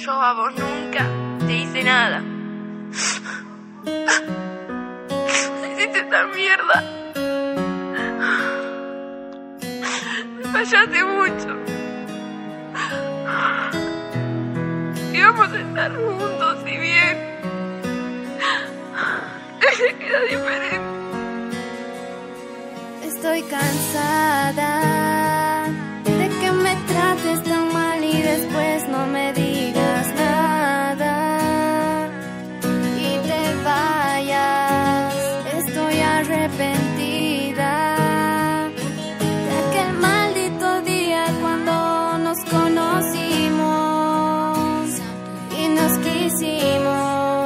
Yo a vos nunca te hice nada. Me hiciste esta mierda. Me fallaste mucho. Íbamos a estar juntos y bien. Te queda diferente. Estoy cansada de que me trates tan mal y después no me digas nada y te vayas. Estoy arrepentida de aquel maldito día cuando nos conocimos y nos quisimos.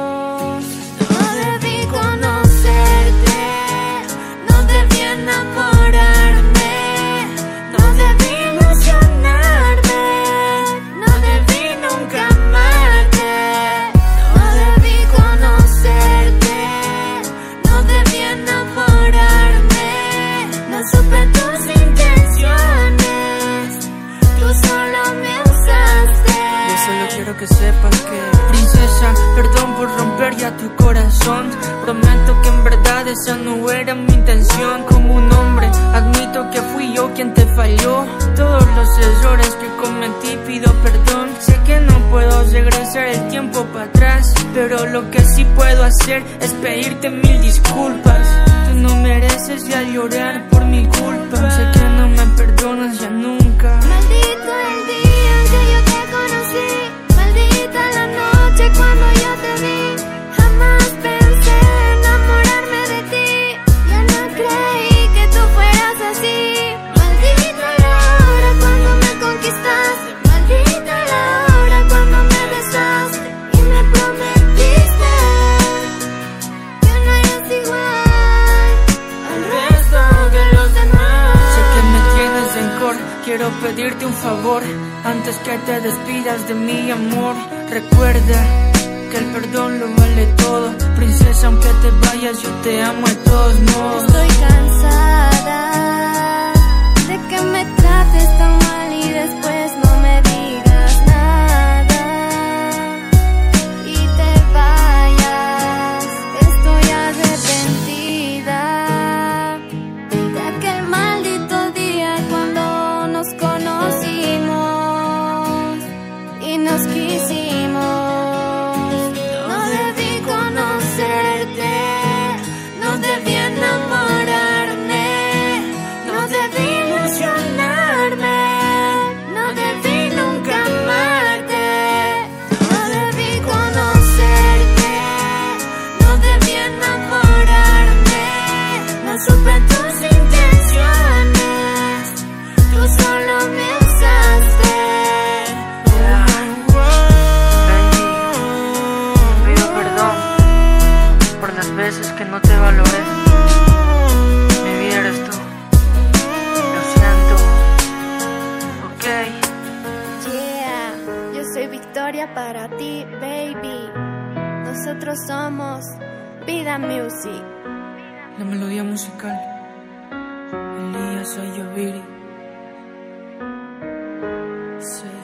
Que sepas que, princesa, perdón por romper ya tu corazón. Prometo que en verdad esa no era mi intención. Como un hombre, admito que fui yo quien te falló. Todos los errores que cometí pido perdón. Sé que no puedo regresar el tiempo para atrás, pero lo que sí puedo hacer es pedirte 1000 disculpas. Tú no mereces ya llorar por mi culpa. Sé que no me perdonas ya nunca. Maldito el día en que yo te conocí. La noche cuando yo te vi, jamás pensé enamorarme de ti. Yo no creí que tú fueras así. Maldita la hora cuando me conquistaste. Maldita la hora cuando me besaste y me prometiste que no eres igual al resto de los demás. Sé que me tienes rencor, quiero pedirte un favor. Antes que te despidas de mi amor, recuerda que el perdón lo vale todo. Princesa, aunque te vayas, yo te amo de todos modos. Estoy cansada de que me trates tan mal y después no me digas nada y te vayas. Estoy arrepentida de aquel maldito día cuando nos conocimos y nos quisimos. No debí conocerte, no debí enamorarme, no debí ilusionarme, no debí nunca amarte. No debí conocerte, no debí enamorarme, no supe tus intenciones, tú solo me usaste. Veces que no te valoré, mi vida eres tú, lo siento, ok. Yeah, yo soy Victoria para ti, baby. Nosotros somos Vida Music. La melodía musical, Elías Ayoviri. Sí.